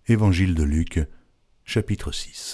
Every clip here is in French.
Évangile de Luc, chapitre 6.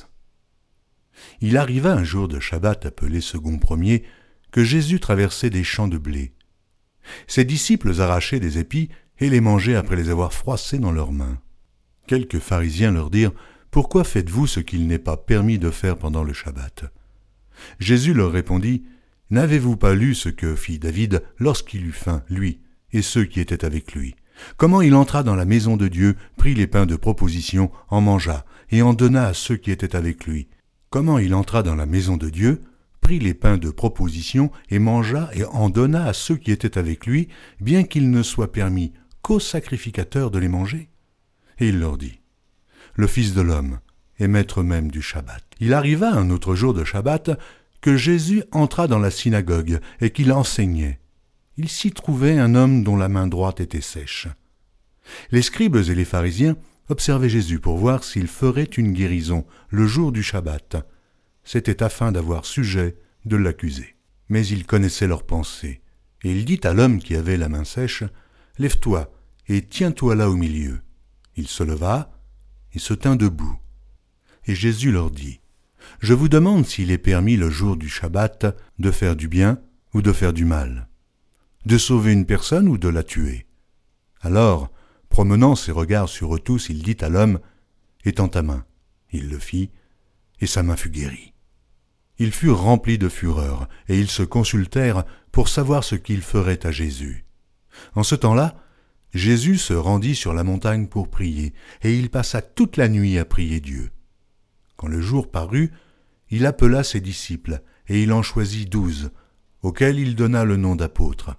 Il arriva un jour de Shabbat appelé second premier, que Jésus traversait des champs de blé. Ses disciples arrachaient des épis et les mangeaient après les avoir froissés dans leurs mains. Quelques pharisiens leur dirent « Pourquoi faites-vous ce qu'il n'est pas permis de faire pendant le Shabbat ?» Jésus leur répondit « N'avez-vous pas lu ce que fit David lorsqu'il eut faim, lui, et ceux qui étaient avec lui ? Comment il entra dans la maison de Dieu, prit les pains de proposition, en mangea, et en donna à ceux qui étaient avec lui. Comment il entra dans la maison de Dieu, prit les pains de proposition, et mangea, et en donna à ceux qui étaient avec lui, bien qu'il ne soit permis qu'aux sacrificateurs de les manger. Et il leur dit, le Fils de l'homme est maître même du Shabbat. Il arriva un autre jour de Shabbat, que Jésus entra dans la synagogue, et qu'il enseignait. Il s'y trouvait un homme dont la main droite était sèche. Les scribes et les pharisiens observaient Jésus pour voir s'il ferait une guérison le jour du Shabbat. C'était afin d'avoir sujet de l'accuser. Mais il connaissait leurs pensées, et il dit à l'homme qui avait la main sèche, « Lève-toi et tiens-toi là au milieu. » Il se leva et se tint debout. Et Jésus leur dit, « Je vous demande s'il est permis le jour du Shabbat de faire du bien ou de faire du mal, de sauver une personne ou de la tuer. » Alors, promenant ses regards sur eux tous, il dit à l'homme, « Étends ta main. » Il le fit, et sa main fut guérie. Ils furent remplis de fureur, et ils se consultèrent pour savoir ce qu'ils feraient à Jésus. En ce temps-là, Jésus se rendit sur la montagne pour prier, et il passa toute la nuit à prier Dieu. Quand le jour parut, il appela ses disciples, et il en choisit 12, auxquels il donna le nom d'apôtres.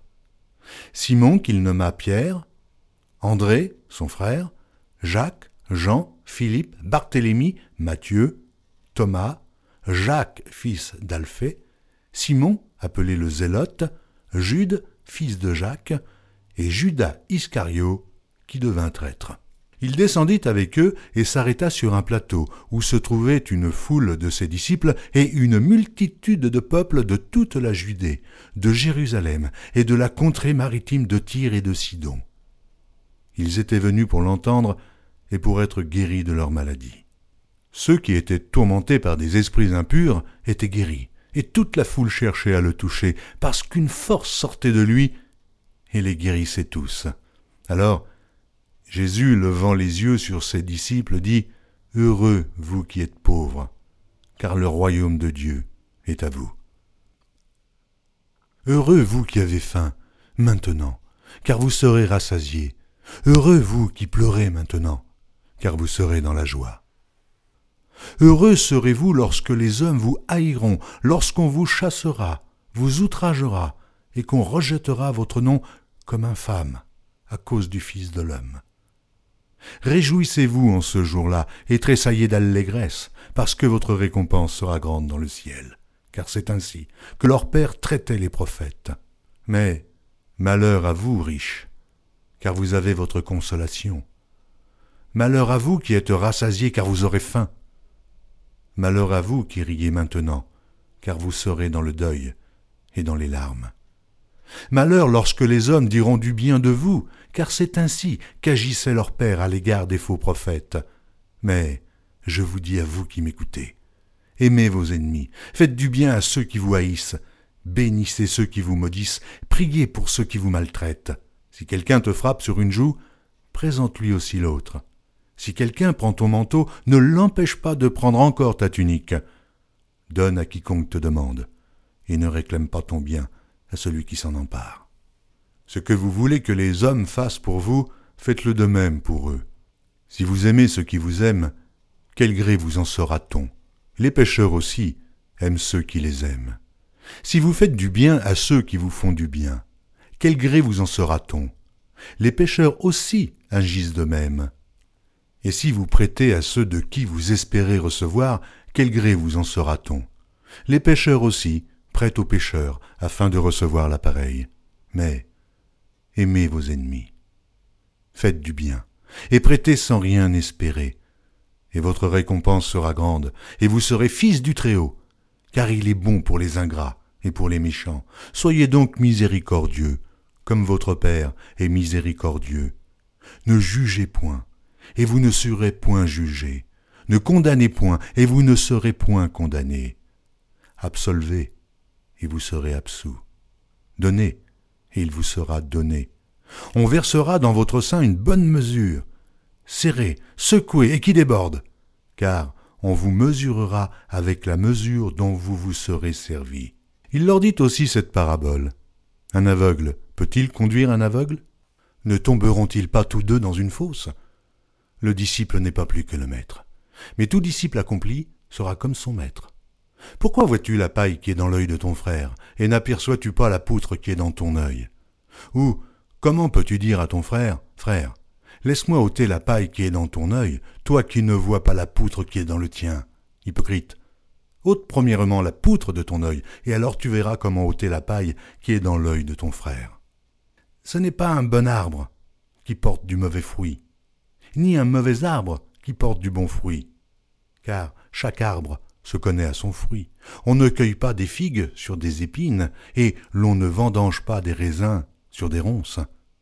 Simon qu'il nomma Pierre, André, son frère, Jacques, Jean, Philippe, Barthélemy, Matthieu, Thomas, Jacques, fils d'Alphée, Simon, appelé le Zélote, Jude, fils de Jacques, et Judas Iscario, qui devint traître. Il descendit avec eux et s'arrêta sur un plateau où se trouvait une foule de ses disciples et une multitude de peuples de toute la Judée, de Jérusalem et de la contrée maritime de Tyr et de Sidon. Ils étaient venus pour l'entendre et pour être guéris de leur maladie. Ceux qui étaient tourmentés par des esprits impurs étaient guéris, et toute la foule cherchait à le toucher, parce qu'une force sortait de lui et les guérissait tous. Alors, Jésus, levant les yeux sur ses disciples, dit « Heureux vous qui êtes pauvres, car le royaume de Dieu est à vous. Heureux vous qui avez faim, maintenant, car vous serez rassasiés. Heureux vous qui pleurez maintenant, car vous serez dans la joie. Heureux serez-vous lorsque les hommes vous haïront, lorsqu'on vous chassera, vous outragera, et qu'on rejettera votre nom comme infâme à cause du Fils de l'homme. Réjouissez-vous en ce jour-là et tressaillez d'allégresse, parce que votre récompense sera grande dans le ciel, car c'est ainsi que leur Père traitait les prophètes. Mais malheur à vous, riches, car vous avez votre consolation. Malheur à vous qui êtes rassasiés, car vous aurez faim. Malheur à vous qui riez maintenant, car vous serez dans le deuil et dans les larmes. Malheur lorsque les hommes diront du bien de vous, car c'est ainsi qu'agissait leur Père à l'égard des faux prophètes. Mais je vous dis à vous qui m'écoutez, aimez vos ennemis, faites du bien à ceux qui vous haïssent, bénissez ceux qui vous maudissent, priez pour ceux qui vous maltraitent. Si quelqu'un te frappe sur une joue, présente-lui aussi l'autre. Si quelqu'un prend ton manteau, ne l'empêche pas de prendre encore ta tunique. Donne à quiconque te demande, et ne réclame pas ton bien à celui qui s'en empare. Ce que vous voulez que les hommes fassent pour vous, faites-le de même pour eux. Si vous aimez ceux qui vous aiment, quel gré vous en sera-t-on? Les pécheurs aussi aiment ceux qui les aiment. Si vous faites du bien à ceux qui vous font du bien, quel gré vous en sera-t-on? Les pécheurs aussi agissent de même. Et si vous prêtez à ceux de qui vous espérez recevoir, quel gré vous en sera-t-on? Les pécheurs aussi prêtent aux pécheurs afin de recevoir la pareille. Mais aimez vos ennemis. Faites du bien, et prêtez sans rien espérer. Et votre récompense sera grande, et vous serez fils du Très-Haut, car il est bon pour les ingrats et pour les méchants. Soyez donc miséricordieux, comme votre Père est miséricordieux. Ne jugez point, et vous ne serez point jugés. Ne condamnez point, et vous ne serez point condamnés. Absolvez, et vous serez absous. Donnez, et il vous sera donné. On versera dans votre sein une bonne mesure, serrée, secouée et qui déborde, car on vous mesurera avec la mesure dont vous vous serez servi. Il leur dit aussi cette parabole. Un aveugle peut-il conduire un aveugle? Ne tomberont-ils pas tous deux dans une fosse? Le disciple n'est pas plus que le maître. Mais tout disciple accompli sera comme son maître. Pourquoi vois-tu la paille qui est dans l'œil de ton frère, et n'aperçois-tu pas la poutre qui est dans ton œil? Ou comment peux-tu dire à ton frère, « Frère, laisse-moi ôter la paille qui est dans ton œil, toi qui ne vois pas la poutre qui est dans le tien ?» Hypocrite, ôte premièrement la poutre de ton œil, et alors tu verras comment ôter la paille qui est dans l'œil de ton frère. Ce n'est pas un bon arbre qui porte du mauvais fruit, ni un mauvais arbre qui porte du bon fruit, car chaque arbre se connaît à son fruit. On ne cueille pas des figues sur des épines, et l'on ne vendange pas des raisins sur des ronces.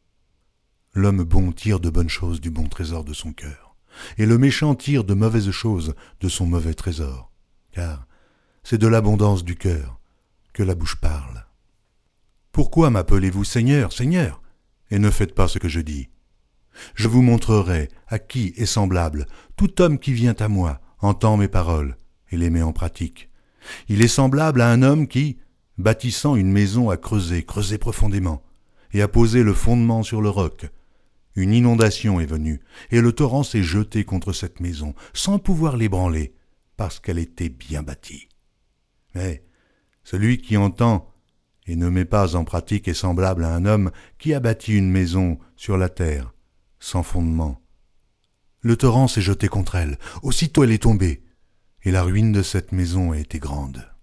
L'homme bon tire de bonnes choses du bon trésor de son cœur, et le méchant tire de mauvaises choses de son mauvais trésor, car c'est de l'abondance du cœur que la bouche parle. Pourquoi m'appelez-vous Seigneur, Seigneur, et ne faites pas ce que je dis? Je vous montrerai à qui est semblable tout homme qui vient à moi, entend mes paroles et les met en pratique. Il est semblable à un homme qui, bâtissant une maison, a creusé profondément, et a posé le fondement sur le roc. Une inondation est venue, et le torrent s'est jeté contre cette maison, sans pouvoir l'ébranler, parce qu'elle était bien bâtie. Mais celui qui entend et ne met pas en pratique est semblable à un homme qui a bâti une maison sur la terre, sans fondement. Le torrent s'est jeté contre elle, aussitôt elle est tombée, et la ruine de cette maison a été grande.